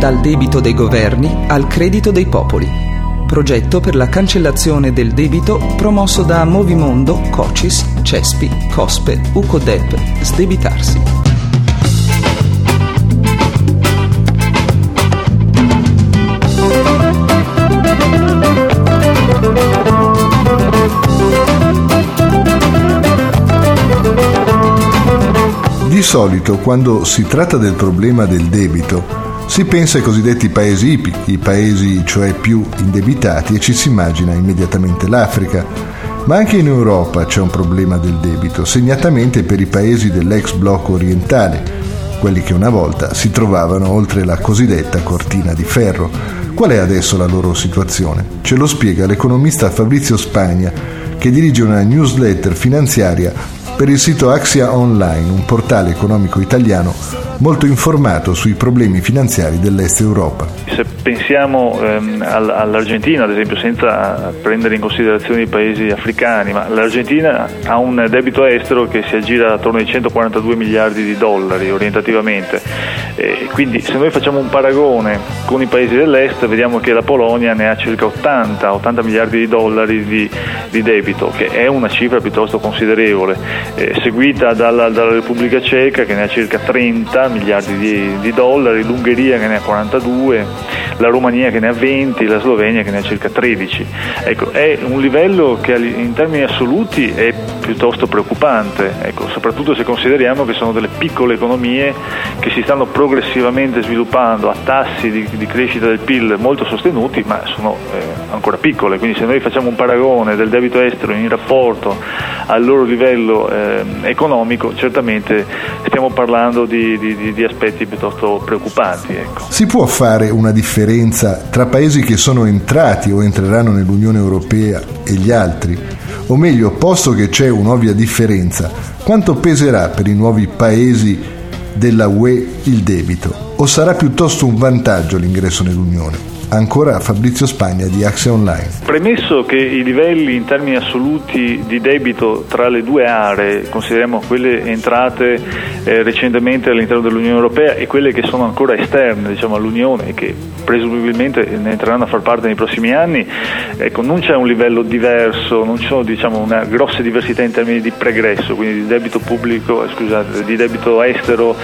Dal debito dei governi al credito dei popoli. Progetto per la cancellazione del debito promosso da Movimondo, Cocis, Cespi, Cospe, Ucodep, Sdebitarsi. Di solito, quando si tratta del problema del debito, si pensa ai cosiddetti paesi IPI, i paesi cioè più indebitati, e ci si immagina immediatamente l'Africa. Ma anche in Europa c'è un problema del debito, segnatamente per i paesi dell'ex blocco orientale, quelli che una volta si trovavano oltre la cosiddetta cortina di ferro. Qual è adesso la loro situazione? Ce lo spiega l'economista Fabrizio Spagna, che dirige una newsletter finanziaria per il sito Axia Online, un portale economico italiano molto informato sui problemi finanziari dell'Est Europa. Se pensiamo all'Argentina, ad esempio, senza prendere in considerazione i paesi africani, ma l'Argentina ha un debito estero che si aggira attorno ai 142 miliardi di dollari orientativamente. Quindi se noi facciamo un paragone con i paesi dell'Est, vediamo che la Polonia ne ha circa 80 miliardi di dollari di debito, che è una cifra piuttosto considerevole, seguita dalla Repubblica Ceca, che ne ha circa 30 miliardi di dollari, l'Ungheria che ne ha 42, la Romania che ne ha 20, la Slovenia che ne ha circa 13. Ecco, è un livello che in termini assoluti è piuttosto preoccupante, ecco, soprattutto se consideriamo che sono delle piccole economie che si stanno progressivamente sviluppando a tassi di crescita del PIL molto sostenuti, ma sono ancora piccole. Quindi se noi facciamo un paragone del debito estero in rapporto al loro livello economico, certamente stiamo parlando di aspetti piuttosto preoccupanti. Ecco. Si può fare una differenza tra paesi che sono entrati o entreranno nell'Unione Europea e gli altri? O meglio, posto che c'è un'ovvia differenza, quanto peserà per i nuovi paesi della UE il debito? O sarà piuttosto un vantaggio l'ingresso nell'Unione? Ancora Fabrizio Spagna di Axia Online. Premesso che i livelli in termini assoluti di debito tra le due aree, consideriamo quelle entrate recentemente all'interno dell'Unione Europea e quelle che sono ancora esterne, diciamo, all'Unione e che presumibilmente ne entreranno a far parte nei prossimi anni, ecco, non c'è un livello diverso, non ci sono, diciamo, una grossa diversità in termini di pregresso, quindi di debito pubblico, di debito estero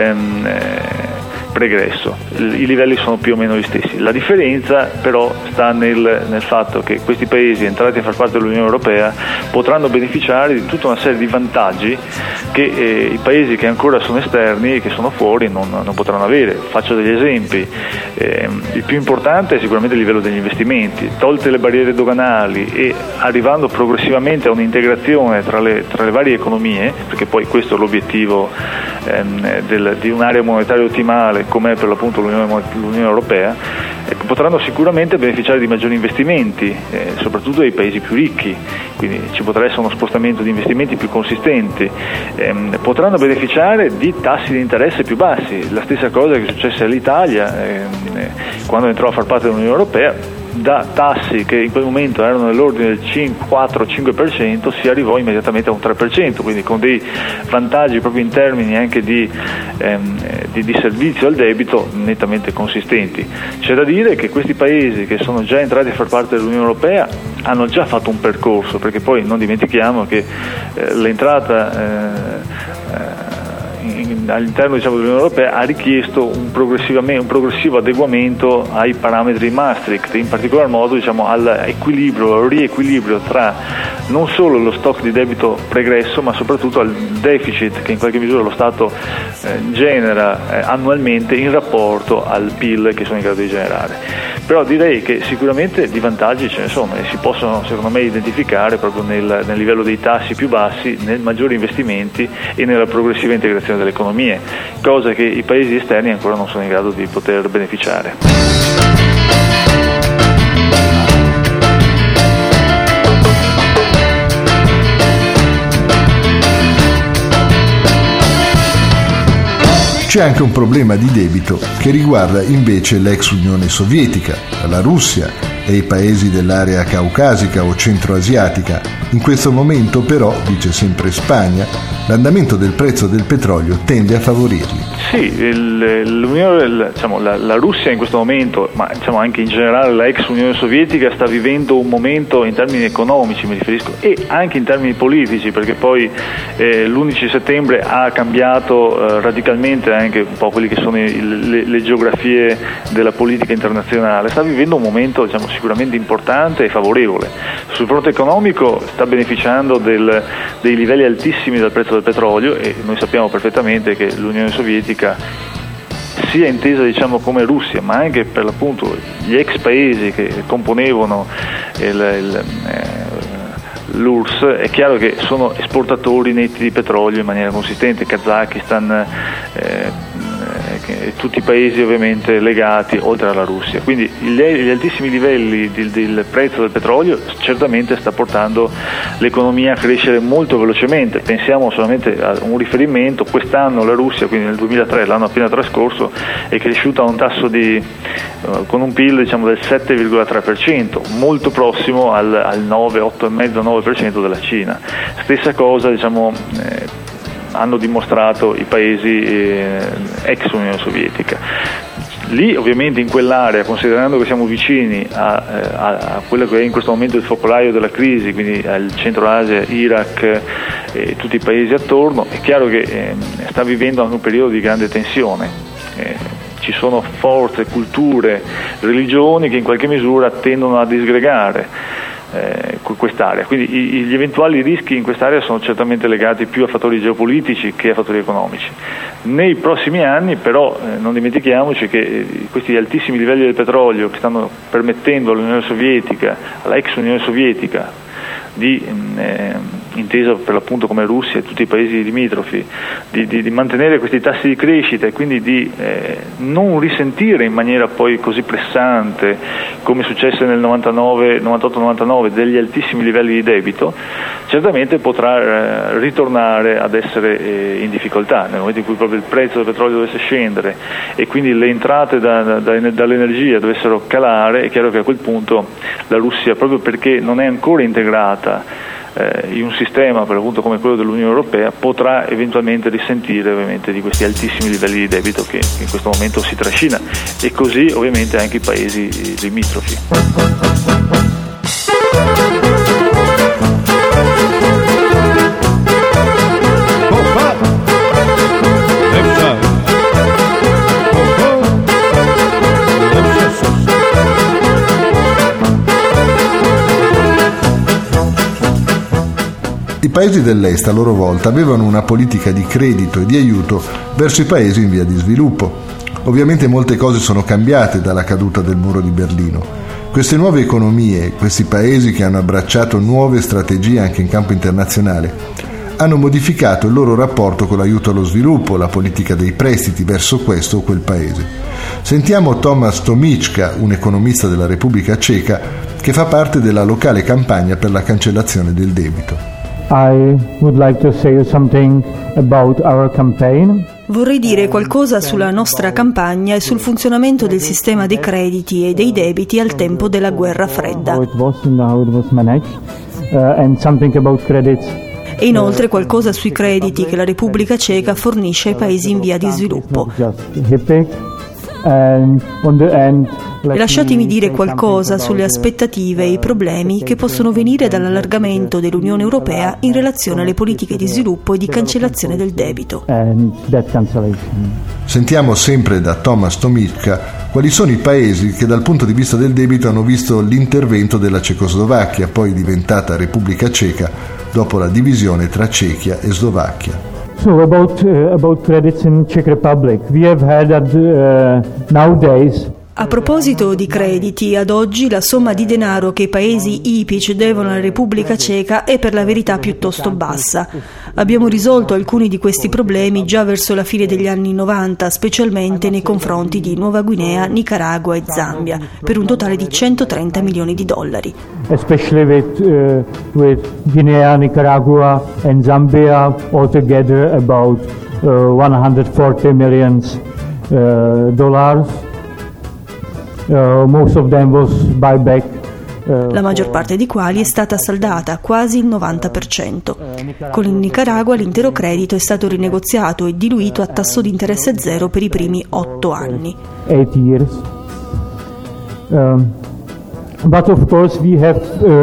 pregresso. I livelli sono più o meno gli stessi. La differenza però sta nel fatto che questi paesi entrati a far parte dell'Unione Europea potranno beneficiare di tutta una serie di vantaggi che i paesi che ancora sono esterni e che sono fuori non potranno avere. Faccio degli esempi. Il più importante è sicuramente il livello degli investimenti. Tolte le barriere doganali e arrivando progressivamente a un'integrazione tra le varie economie, perché poi questo è l'obiettivo di un'area monetaria ottimale come è per l'appunto l'Unione Europea, potranno sicuramente beneficiare di maggiori investimenti, soprattutto dei paesi più ricchi, quindi ci potrà essere uno spostamento di investimenti più consistenti, potranno beneficiare di tassi di interesse più bassi, la stessa cosa che è successa all'Italia quando entrò a far parte dell'Unione Europea. Da tassi che in quel momento erano nell'ordine del 4-5% si arrivò immediatamente a un 3%, quindi con dei vantaggi proprio in termini anche di servizio al debito nettamente consistenti. C'è da dire che questi paesi che sono già entrati a far parte dell'Unione Europea hanno già fatto un percorso, perché poi non dimentichiamo che l'entrata all'interno, diciamo, dell'Unione Europea ha richiesto un progressivo adeguamento ai parametri Maastricht, in particolar modo, diciamo, al riequilibrio tra non solo lo stock di debito pregresso ma soprattutto al deficit che in qualche misura lo Stato genera annualmente in rapporto al PIL che sono in grado di generare. Però direi che sicuramente di vantaggi ce ne sono e si possono, secondo me, identificare proprio nel livello dei tassi più bassi, nel maggiori investimenti e nella progressiva integrazione delle economie, cosa che i paesi esterni ancora non sono in grado di poter beneficiare. C'è anche un problema di debito che riguarda invece l'ex Unione Sovietica, la Russia e i paesi dell'area caucasica o centroasiatica. In questo momento però, dice sempre Spagna, l'andamento del prezzo del petrolio tende a favorirli. Sì, la Russia in questo momento, ma diciamo anche in generale la ex Unione Sovietica, sta vivendo un momento in termini economici, mi riferisco, e anche in termini politici, perché poi l'11 settembre ha cambiato radicalmente anche un po' quelli che sono le geografie della politica internazionale. Sta vivendo un momento sicuramente importante e favorevole. Sul fronte economico sta beneficiando dei livelli altissimi del prezzo del petrolio, e noi sappiamo perfettamente che l'Unione Sovietica, sia intesa come Russia, ma anche per l'appunto gli ex paesi che componevano l'URSS, è chiaro che sono esportatori netti di petrolio in maniera consistente. Kazakistan, tutti i paesi ovviamente legati oltre alla Russia, quindi gli altissimi livelli del prezzo del petrolio certamente sta portando l'economia a crescere molto velocemente. Pensiamo solamente a un riferimento: quest'anno la Russia, quindi nel 2003, l'anno appena trascorso, è cresciuta a un tasso con un PIL del 7,3%, molto prossimo al 9, 8,5-9% della Cina. Stessa cosa hanno dimostrato i paesi ex Unione Sovietica. Lì ovviamente in quell'area, considerando che siamo vicini a quello che è in questo momento il focolaio della crisi, quindi al Centro Asia, Iraq e tutti i paesi attorno, è chiaro che sta vivendo anche un periodo di grande tensione. Ci sono forze, culture, religioni che in qualche misura tendono a disgregare quest'area, quindi gli eventuali rischi in quest'area sono certamente legati più a fattori geopolitici che a fattori economici. Nei prossimi anni però non dimentichiamoci che questi altissimi livelli del petrolio che stanno permettendo all'Unione Sovietica, alla ex Unione Sovietica, intesa per l'appunto come Russia e tutti i paesi limitrofi, di mantenere questi tassi di crescita e quindi di non risentire in maniera poi così pressante, come successe nel 98-99, degli altissimi livelli di debito, certamente potrà ritornare ad essere in difficoltà nel momento in cui proprio il prezzo del petrolio dovesse scendere e quindi le entrate dall'energia dovessero calare. È chiaro che a quel punto la Russia, proprio perché non è ancora integrata in un sistema per l'appunto come quello dell'Unione Europea, potrà eventualmente risentire ovviamente di questi altissimi livelli di debito che in questo momento si trascina, e così ovviamente anche i paesi limitrofi. I paesi dell'Est a loro volta avevano una politica di credito e di aiuto verso i paesi in via di sviluppo. Ovviamente molte cose sono cambiate dalla caduta del muro di Berlino. Queste nuove economie, questi paesi che hanno abbracciato nuove strategie anche in campo internazionale, hanno modificato il loro rapporto con l'aiuto allo sviluppo, la politica dei prestiti verso questo o quel paese. Sentiamo Tomáš Tomíčka, un economista della Repubblica Ceca, che fa parte della locale campagna per la cancellazione del debito. I would like to say something about our campaign. Vorrei dire qualcosa sulla nostra campagna e sul funzionamento del sistema dei crediti e dei debiti al tempo della guerra fredda. How it was and how it was managed, and something about credits. E inoltre qualcosa sui crediti che la Repubblica Ceca fornisce ai paesi in via di sviluppo. E lasciatemi dire qualcosa sulle aspettative e i problemi che possono venire dall'allargamento dell'Unione Europea in relazione alle politiche di sviluppo e di cancellazione del debito. Sentiamo sempre da Tomáš Tomíčka quali sono i paesi che dal punto di vista del debito hanno visto l'intervento della Cecoslovacchia, poi diventata Repubblica Ceca, dopo la divisione tra Cechia e Slovacchia. So about credits in Czech Republic, we have heard that nowadays. A proposito di crediti, ad oggi la somma di denaro che i paesi IPIC devono alla Repubblica Ceca è per la verità piuttosto bassa. Abbiamo risolto alcuni di questi problemi già verso la fine degli anni 90, specialmente nei confronti di Nuova Guinea, Nicaragua e Zambia, per un totale di $130 milioni. Especially with Guinea, Nicaragua and Zambia, altogether about $140 million. Most of them was buyback la maggior parte di quali è stata saldata, quasi il 90%. Con il Nicaragua l'intero credito è stato rinegoziato e diluito a tasso di interesse zero per i primi 8 anni. 8 years. But of course we have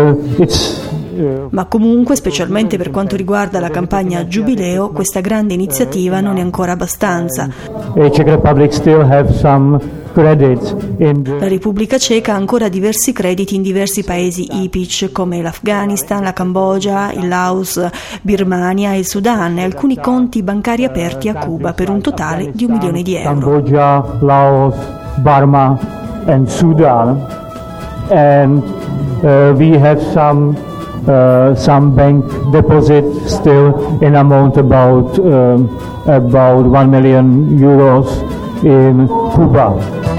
Ma comunque, specialmente per quanto riguarda la campagna Giubileo, questa grande iniziativa non è ancora abbastanza. Czech Republic still have some credits La Repubblica Ceca ha ancora diversi crediti in diversi paesi IPIC come l'Afghanistan, la Cambogia, il Laos, Birmania e il Sudan, e alcuni conti bancari aperti a Cuba per un totale di €1 milione. Cambogia, Laos, Burma and Sudan, and we have some bank deposit still in amount about €1 million in Cuba.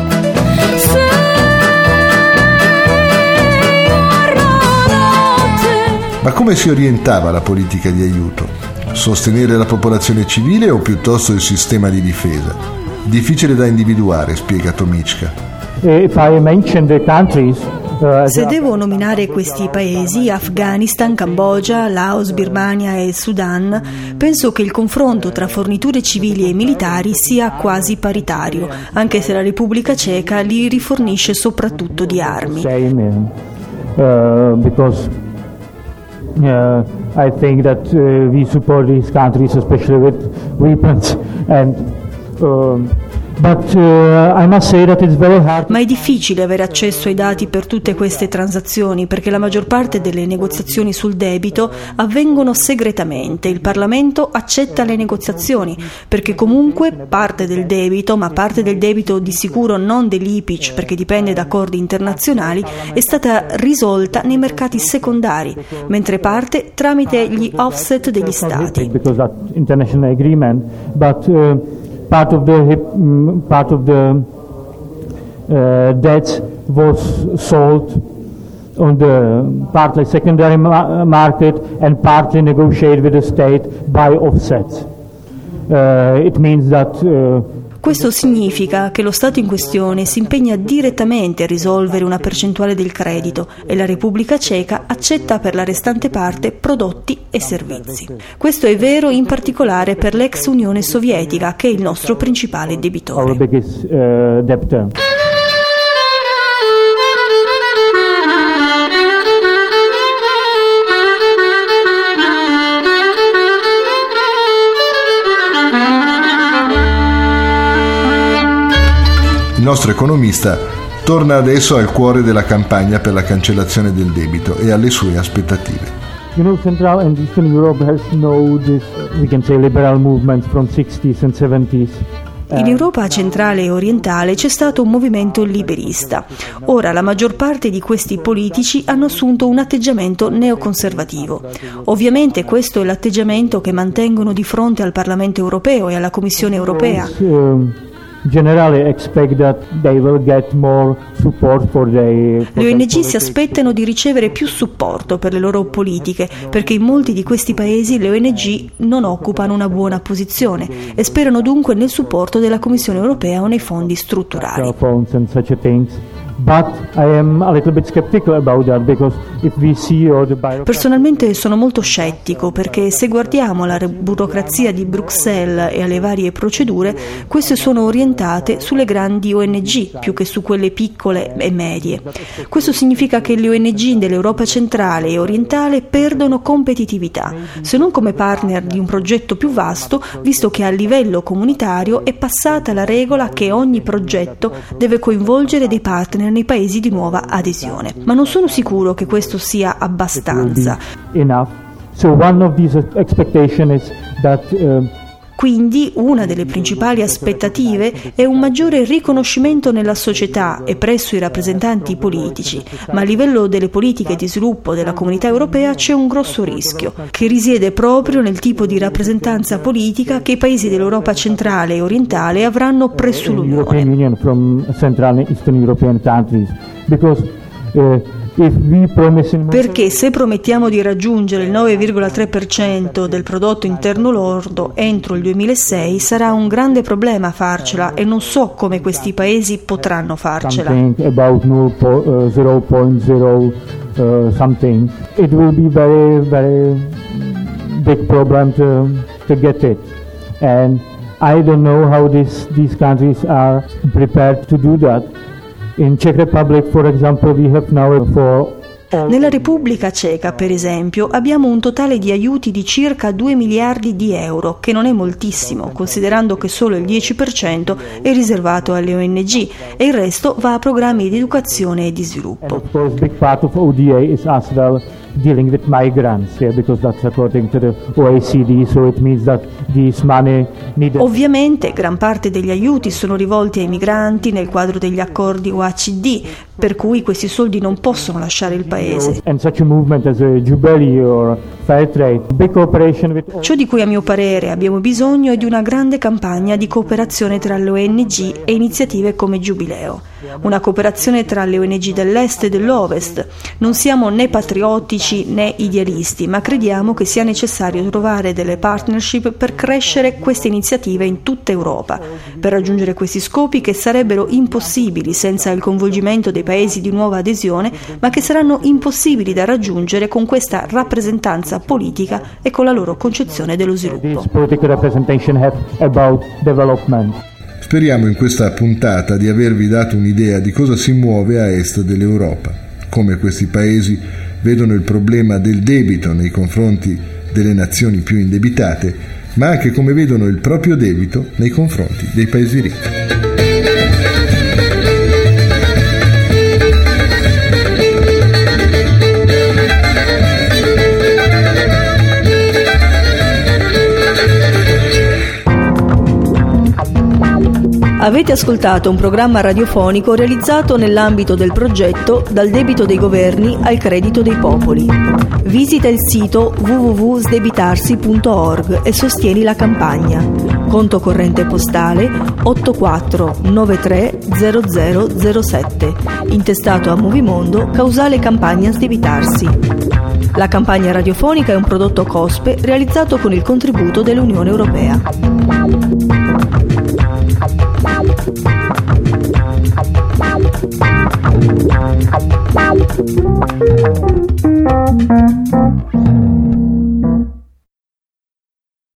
Ma come si orientava la politica di aiuto? Sostenere la popolazione civile o piuttosto il sistema di difesa? Difficile da individuare, spiega Tomička. If I mention the countries, se devo nominare questi paesi, Afghanistan, Cambogia, Laos, Birmania e Sudan, penso che il confronto tra forniture civili e militari sia quasi paritario, anche se la Repubblica Ceca li rifornisce soprattutto di armi. Because I think that we support these countries especially with weapons and But I must say that it's very hard. Ma è difficile avere accesso ai dati per tutte queste transazioni, perché la maggior parte delle negoziazioni sul debito avvengono segretamente. Il Parlamento accetta le negoziazioni, perché comunque parte del debito, ma parte del debito di sicuro non dell'IPIC, perché dipende da accordi internazionali, è stata risolta nei mercati secondari, mentre parte tramite gli offset degli stati. Because that international agreement, but part of the debt was sold on the partly secondary market and partly negotiated with the state by offsets. It means that questo significa che lo Stato in questione si impegna direttamente a risolvere una percentuale del credito e la Repubblica Ceca accetta per la restante parte prodotti e servizi. Questo è vero in particolare per l'ex Unione Sovietica, che è il nostro principale debitore. Our biggest debtor. Il nostro economista torna adesso al cuore della campagna per la cancellazione del debito e alle sue aspettative. Central and Eastern Europe has known this, we can say, liberal movement from 60s and 70s. In Europa centrale e orientale c'è stato un movimento liberista. Ora la maggior parte di questi politici hanno assunto un atteggiamento neoconservativo. Ovviamente questo è l'atteggiamento che mantengono di fronte al Parlamento europeo e alla Commissione europea. Generally expect that they will get more support for le ONG si aspettano di ricevere più supporto per le loro politiche, perché in molti di questi paesi le ONG non occupano una buona posizione e sperano dunque nel supporto della Commissione europea o nei fondi strutturali. But I am a little bit skeptical about that because if we see all the Personalmente sono molto scettico, perché se guardiamo alla burocrazia di Bruxelles e alle varie procedure, queste sono orientate sulle grandi ONG più che su quelle piccole e medie. Questo significa che le ONG dell'Europa centrale e orientale perdono competitività, se non come partner di un progetto più vasto, visto che a livello comunitario è passata la regola che ogni progetto deve coinvolgere dei partner nei paesi di nuova adesione. Ma non sono sicuro che questo sia abbastanza. Quindi una delle principali aspettative è un maggiore riconoscimento nella società e presso i rappresentanti politici, ma a livello delle politiche di sviluppo della Comunità Europea c'è un grosso rischio, che risiede proprio nel tipo di rappresentanza politica che i paesi dell'Europa centrale e orientale avranno presso l'Unione. Perché se promettiamo di raggiungere il 9,3% del prodotto interno lordo entro il 2006 sarà un grande problema farcela e non so come questi paesi potranno farcela. About 0.0 something. It will be very big problem to get it. And I don't know how these countries are prepared to do that. In Czech Republic, for example, we have now for Nella Repubblica Ceca, per esempio, abbiamo un totale di aiuti di circa 2 miliardi di euro, che non è moltissimo, considerando che solo il 10% è riservato alle ONG e il resto va a programmi di educazione e di sviluppo. And of course, big part of ODA is as well dealing with migrants, because that's according to the OECD, so it means that this money needed. Ovviamente gran parte degli aiuti sono rivolti ai migranti nel quadro degli accordi OECD, per cui questi soldi non possono lasciare il paese. And such a movement as a Jubilee or Fairtrade, big cooperation with. Ciò di cui a mio parere abbiamo bisogno è di una grande campagna di cooperazione tra le ONG e iniziative come Giubileo. Una cooperazione tra le ONG dell'Est e dell'Ovest. Non siamo né patriottici né idealisti, ma crediamo che sia necessario trovare delle partnership per crescere queste iniziative in tutta Europa, per raggiungere questi scopi che sarebbero impossibili senza il coinvolgimento dei paesi di nuova adesione, ma che saranno impossibili da raggiungere con questa rappresentanza politica e con la loro concezione dello sviluppo. Speriamo in questa puntata di avervi dato un'idea di cosa si muove a est dell'Europa, come questi paesi vedono il problema del debito nei confronti delle nazioni più indebitate, ma anche come vedono il proprio debito nei confronti dei paesi ricchi. Avete ascoltato un programma radiofonico realizzato nell'ambito del progetto Dal debito dei governi al credito dei popoli. Visita il sito www.sdebitarsi.org e sostieni la campagna. Conto corrente postale 84930007, intestato a Movimondo, causale campagna Sdebitarsi. La campagna radiofonica è un prodotto COSPE realizzato con il contributo dell'Unione Europea. Wow.